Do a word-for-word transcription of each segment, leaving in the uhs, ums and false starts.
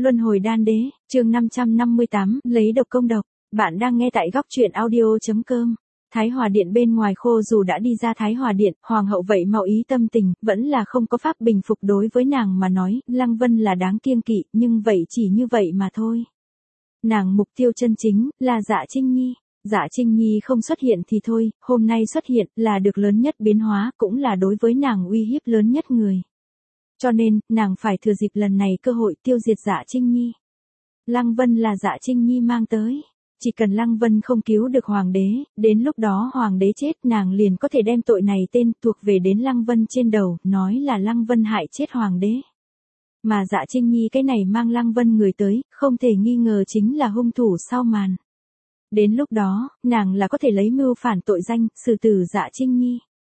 Luân hồi đan đế, chương năm trăm năm mươi tám, lấy độc công độc. Bạn đang nghe tại góc truyện audio.com. Thái Hòa Điện bên ngoài khô dù đã đi ra Thái Hòa Điện, Hoàng hậu vậy mau ý tâm tình, vẫn là không có pháp bình phục đối với nàng mà nói, Lăng Vân là đáng kiêng kỵ, nhưng vậy chỉ như vậy mà thôi. Nàng mục tiêu chân chính, là Dạ Trinh Nhi. Dạ Trinh Nhi không xuất hiện thì thôi, hôm nay xuất hiện, là được lớn nhất biến hóa, cũng là đối với nàng uy hiếp lớn nhất người. Cho nên, nàng phải thừa dịp lần này cơ hội tiêu diệt Dạ Trinh Nhi. Lăng Vân là Dạ Trinh Nhi mang tới. Chỉ cần Lăng Vân không cứu được Hoàng đế, đến lúc đó Hoàng đế chết nàng liền có thể đem tội này tên thuộc về đến Lăng Vân trên đầu, nói là Lăng Vân hại chết Hoàng đế. Mà Dạ Trinh Nhi cái này mang Lăng Vân người tới, không thể nghi ngờ chính là hung thủ sau màn. Đến lúc đó, nàng là có thể lấy mưu phản tội danh, xử tử Dạ Trinh Nhi.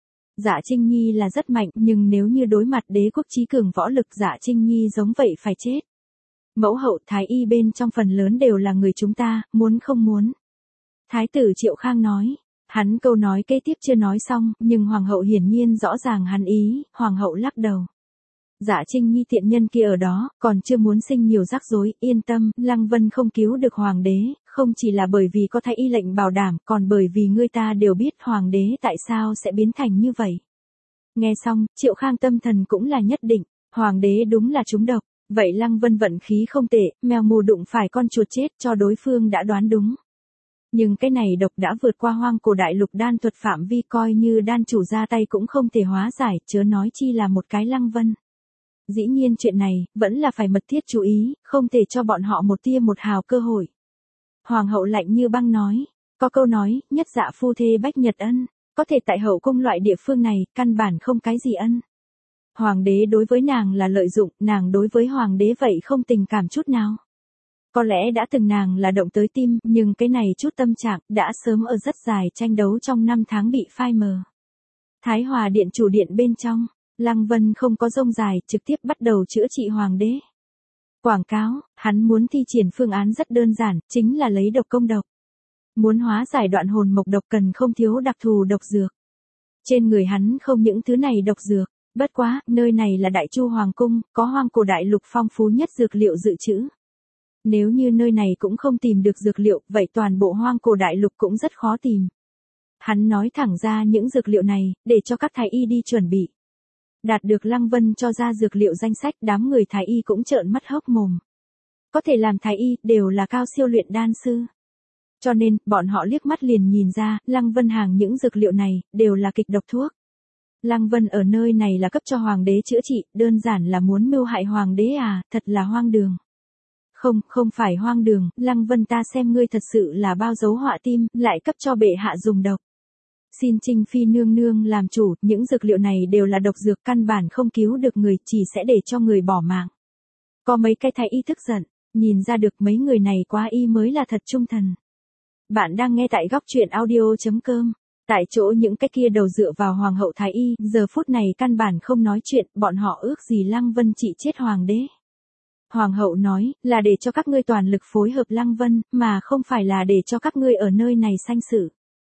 Dạ Trinh Nhi là rất mạnh, nhưng nếu như đối mặt đế quốc chí cường võ lực Dạ Trinh Nhi giống vậy phải chết. Mẫu hậu Thái y bên trong phần lớn đều là người chúng ta, muốn không muốn. Thái tử Triệu Khang nói, hắn câu nói kế tiếp chưa nói xong, nhưng Hoàng hậu hiển nhiên rõ ràng hắn ý, Hoàng hậu lắc đầu. Dạ Trinh Nhi tiện nhân kia ở đó, còn chưa muốn sinh nhiều rắc rối, yên tâm, Lăng Vân không cứu được Hoàng đế, không chỉ là bởi vì có Thái y lệnh bảo đảm, còn bởi vì người ta đều biết Hoàng đế tại sao sẽ biến thành như vậy. Nghe xong, Triệu Khang tâm thần cũng là nhất định, Hoàng đế đúng là trúng độc, vậy Lăng Vân vận khí không tệ, mèo mù đụng phải con chuột chết cho đối phương đã đoán đúng. Nhưng cái này độc đã vượt qua hoang cổ đại lục đan thuật phạm vi coi như đan chủ ra tay cũng không thể hóa giải, chớ nói chi là một cái Lăng Vân. Dĩ nhiên chuyện này, vẫn là phải mật thiết chú ý, không thể cho bọn họ một tia một hào cơ hội. Hoàng hậu lạnh như băng nói, có câu nói, nhất dạ phu thê bách nhật ân, có thể tại hậu cung loại địa phương này, căn bản không cái gì ân. Hoàng đế đối với nàng là lợi dụng, nàng đối với hoàng đế vậy không tình cảm chút nào. Có lẽ đã từng nàng là động tới tim, nhưng cái này chút tâm trạng, đã sớm ở rất dài tranh đấu trong năm tháng bị phai mờ. Thái Hòa Điện chủ điện bên trong. Lăng Vân không có rông dài, trực tiếp bắt đầu chữa trị hoàng đế. Quảng cáo, hắn muốn thi triển phương án rất đơn giản, chính là lấy độc công độc. Muốn hóa giải đoạn hồn mộc độc cần không thiếu đặc thù độc dược. Trên người hắn không những thứ này độc dược, bất quá, nơi này là Đại Chu Hoàng cung, có hoang cổ đại lục phong phú nhất dược liệu dự trữ. Nếu như nơi này cũng không tìm được dược liệu, vậy toàn bộ hoang cổ đại lục cũng rất khó tìm. Hắn nói thẳng ra những dược liệu này, để cho các thái y đi chuẩn bị. Đạt được Lăng Vân cho ra dược liệu danh sách, đám người thái y cũng trợn mắt hốc mồm. Có thể làm thái y, đều là cao siêu luyện đan sư. Cho nên, bọn họ liếc mắt liền nhìn ra, Lăng Vân hàng những dược liệu này, đều là kịch độc thuốc. Lăng Vân ở nơi này là cấp cho hoàng đế chữa trị, đơn giản là muốn mưu hại hoàng đế à, thật là hoang đường. Không, không phải hoang đường, Lăng Vân ta xem ngươi thật sự là bao dấu họa tim, lại cấp cho bệ hạ dùng độc. Xin Trinh Phi nương nương làm chủ, những dược liệu này đều là độc dược căn bản không cứu được người, chỉ sẽ để cho người bỏ mạng. Có mấy cái thái y tức giận, nhìn ra được mấy người này quá y mới là thật trung thần. Bạn đang nghe tại góc truyện audio.com. Tại chỗ những cái kia đầu dựa vào hoàng hậu thái y, giờ phút này căn bản không nói chuyện, bọn họ ước gì Lăng Vân trị chết hoàng đế. Hoàng hậu nói, là để cho các ngươi toàn lực phối hợp Lăng Vân, mà không phải là để cho các ngươi ở nơi này sanh sự.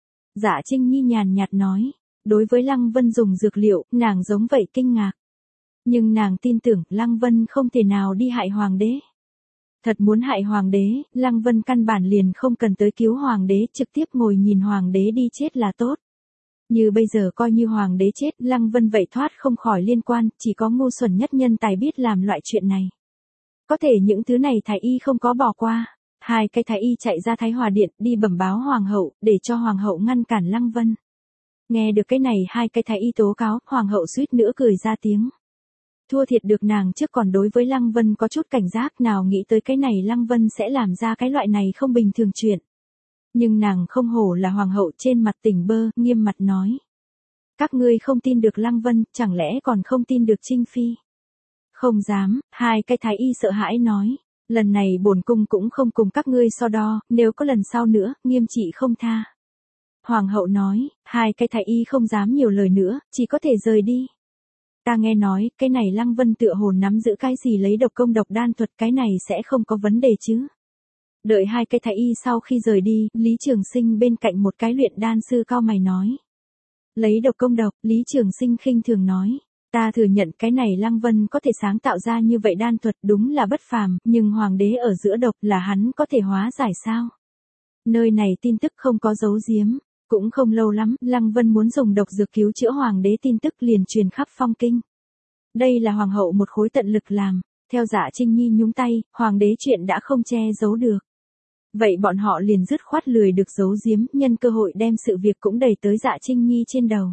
Dạ Trinh Nhi nhàn nhạt nói, đối với Lăng Vân dùng dược liệu, nàng giống vậy kinh ngạc. Nhưng nàng tin tưởng Lăng Vân không thể nào đi hại hoàng đế. Thật muốn hại hoàng đế, Lăng Vân căn bản liền không cần tới cứu hoàng đế, trực tiếp ngồi nhìn hoàng đế đi chết là tốt. Như bây giờ coi như hoàng đế chết, Lăng Vân vậy thoát không khỏi liên quan, chỉ có ngu xuẩn nhất nhân tài biết làm loại chuyện này. Có thể những thứ này thái y không có bỏ qua. Hai cái thái y chạy ra Thái Hòa Điện đi bẩm báo hoàng hậu, để cho hoàng hậu ngăn cản Lăng Vân. Nghe được cái này hai cái thái y tố cáo, hoàng hậu suýt nữa cười ra tiếng. Thua thiệt được nàng trước còn đối với Lăng Vân có chút cảnh giác, nào nghĩ tới cái này Lăng Vân sẽ làm ra cái loại này không bình thường chuyện. Nhưng nàng không hổ là hoàng hậu, trên mặt tỉnh bơ, nghiêm mặt nói. Các ngươi không tin được Lăng Vân, chẳng lẽ còn không tin được Trinh Phi? Không dám, hai cái thái y sợ hãi nói. Lần này bổn cung cũng không cùng các ngươi so đo, nếu có lần sau nữa, nghiêm trị không tha. Hoàng hậu nói, hai cái thái y không dám nhiều lời nữa, chỉ có thể rời đi. Ta nghe nói, cái này Lăng Vân tựa hồ nắm giữ cái gì lấy độc công độc đan thuật, cái này sẽ không có vấn đề chứ. Đợi hai cái thái y sau khi rời đi, Lý Trường Sinh bên cạnh một cái luyện đan sư cao mày nói. Lấy độc công độc, Lý Trường Sinh khinh thường nói. Ta thừa nhận cái này Lăng Vân có thể sáng tạo ra như vậy đan thuật đúng là bất phàm, nhưng hoàng đế ở giữa độc là hắn có thể hóa giải sao? Nơi này tin tức không có giấu giếm, cũng không lâu lắm, Lăng Vân muốn dùng độc dược cứu chữa hoàng đế tin tức liền truyền khắp Phong Kinh. Đây là hoàng hậu một khối tận lực làm, theo Dạ Trinh Nhi nhúng tay, hoàng đế chuyện đã không che giấu được. Vậy bọn họ liền dứt khoát lười được giấu giếm, nhân cơ hội đem sự việc cũng đẩy tới Dạ Trinh Nhi trên đầu.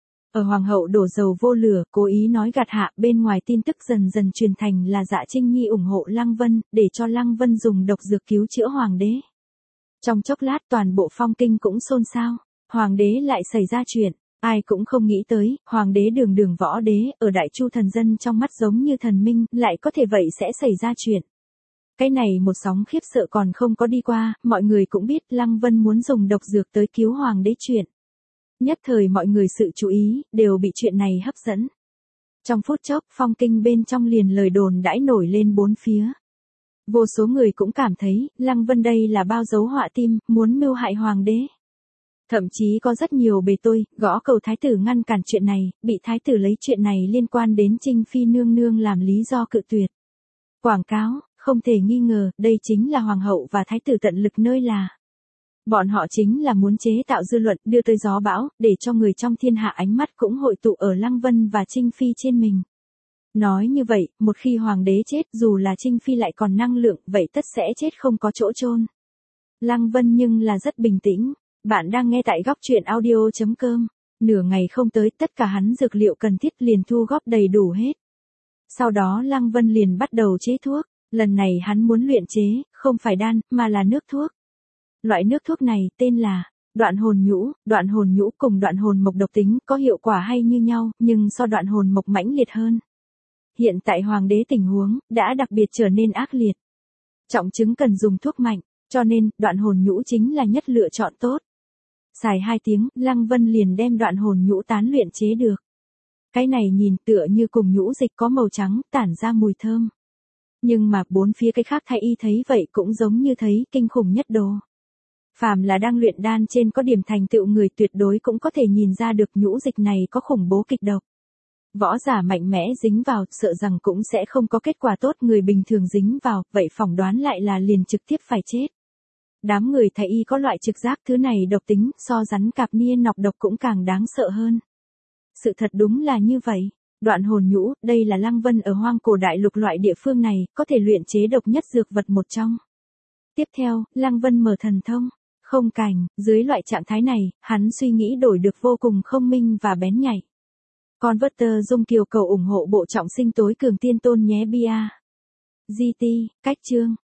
Ở hoàng hậu đổ dầu vô lửa, cố ý nói gạt hạ, bên ngoài tin tức dần dần truyền thành là Dạ Trinh Nhi ủng hộ Lăng Vân, để cho Lăng Vân dùng độc dược cứu chữa hoàng đế. Trong chốc lát toàn bộ Phong Kinh cũng xôn xao, hoàng đế lại xảy ra chuyện, ai cũng không nghĩ tới, hoàng đế đường đường võ đế, ở Đại Chu thần dân trong mắt giống như thần minh, lại có thể vậy sẽ xảy ra chuyện. Cái này một sóng khiếp sợ còn không có đi qua, mọi người cũng biết Lăng Vân muốn dùng độc dược tới cứu hoàng đế chuyện. Nhất thời mọi người sự chú ý, đều bị chuyện này hấp dẫn. Trong phút chốc, Phong Kinh bên trong liền lời đồn đãi nổi lên bốn phía. Vô số người cũng cảm thấy, Lăng Vân đây là bao dấu họa tim, muốn mưu hại hoàng đế. Thậm chí có rất nhiều bề tôi, gõ cầu thái tử ngăn cản chuyện này, bị thái tử lấy chuyện này liên quan đến Trinh Phi nương nương làm lý do cự tuyệt. Quảng cáo, không thể nghi ngờ, đây chính là hoàng hậu và thái tử tận lực nơi là. Bọn họ chính là muốn chế tạo dư luận, đưa tới gió bão, để cho người trong thiên hạ ánh mắt cũng hội tụ ở Lăng Vân và Trinh Phi trên mình. Nói như vậy, một khi hoàng đế chết, dù là Trinh Phi lại còn năng lượng, vậy tất sẽ chết không có chỗ chôn. Lăng Vân nhưng là rất bình tĩnh. Bạn đang nghe tại góc truyện audio chấm com. Nửa ngày không tới, tất cả hắn dược liệu cần thiết liền thu góp đầy đủ hết. Sau đó Lăng Vân liền bắt đầu chế thuốc. Lần này hắn muốn luyện chế, không phải đan, mà là nước thuốc. Loại nước thuốc này tên là đoạn hồn nhũ. Đoạn hồn nhũ cùng đoạn hồn mộc độc tính có hiệu quả hay như nhau, nhưng so đoạn hồn mộc mãnh liệt hơn. Hiện tại hoàng đế tình huống đã đặc biệt trở nên ác liệt. Trọng chứng cần dùng thuốc mạnh, cho nên đoạn hồn nhũ chính là nhất lựa chọn tốt. Xài hai tiếng, Lăng Vân liền đem đoạn hồn nhũ tán luyện chế được. Cái này nhìn tựa như cùng nhũ dịch có màu trắng, tản ra mùi thơm. Nhưng mà bốn phía cái khác thái y thấy vậy cũng giống như thấy kinh khủng nhất đồ. Phàm là đang luyện đan trên có điểm thành tựu người tuyệt đối cũng có thể nhìn ra được nhũ dịch này có khủng bố kịch độc. Võ giả mạnh mẽ dính vào, sợ rằng cũng sẽ không có kết quả tốt, người bình thường dính vào, vậy phỏng đoán lại là liền trực tiếp phải chết. Đám người thái y có loại trực giác thứ này độc tính, so rắn cạp niên nọc độc cũng càng đáng sợ hơn. Sự thật đúng là như vậy. Đoạn hồn nhũ, đây là Lăng Vân ở hoang cổ đại lục loại địa phương này, có thể luyện chế độc nhất dược vật một trong. Tiếp theo, Lăng Vân mở thần thông, không cảnh, dưới loại trạng thái này, hắn suy nghĩ đổi được vô cùng thông minh và bén nhạy. Converter dung kiều cầu ủng hộ bộ trọng sinh tối cường tiên tôn nhé bia. giê tê, cách chương.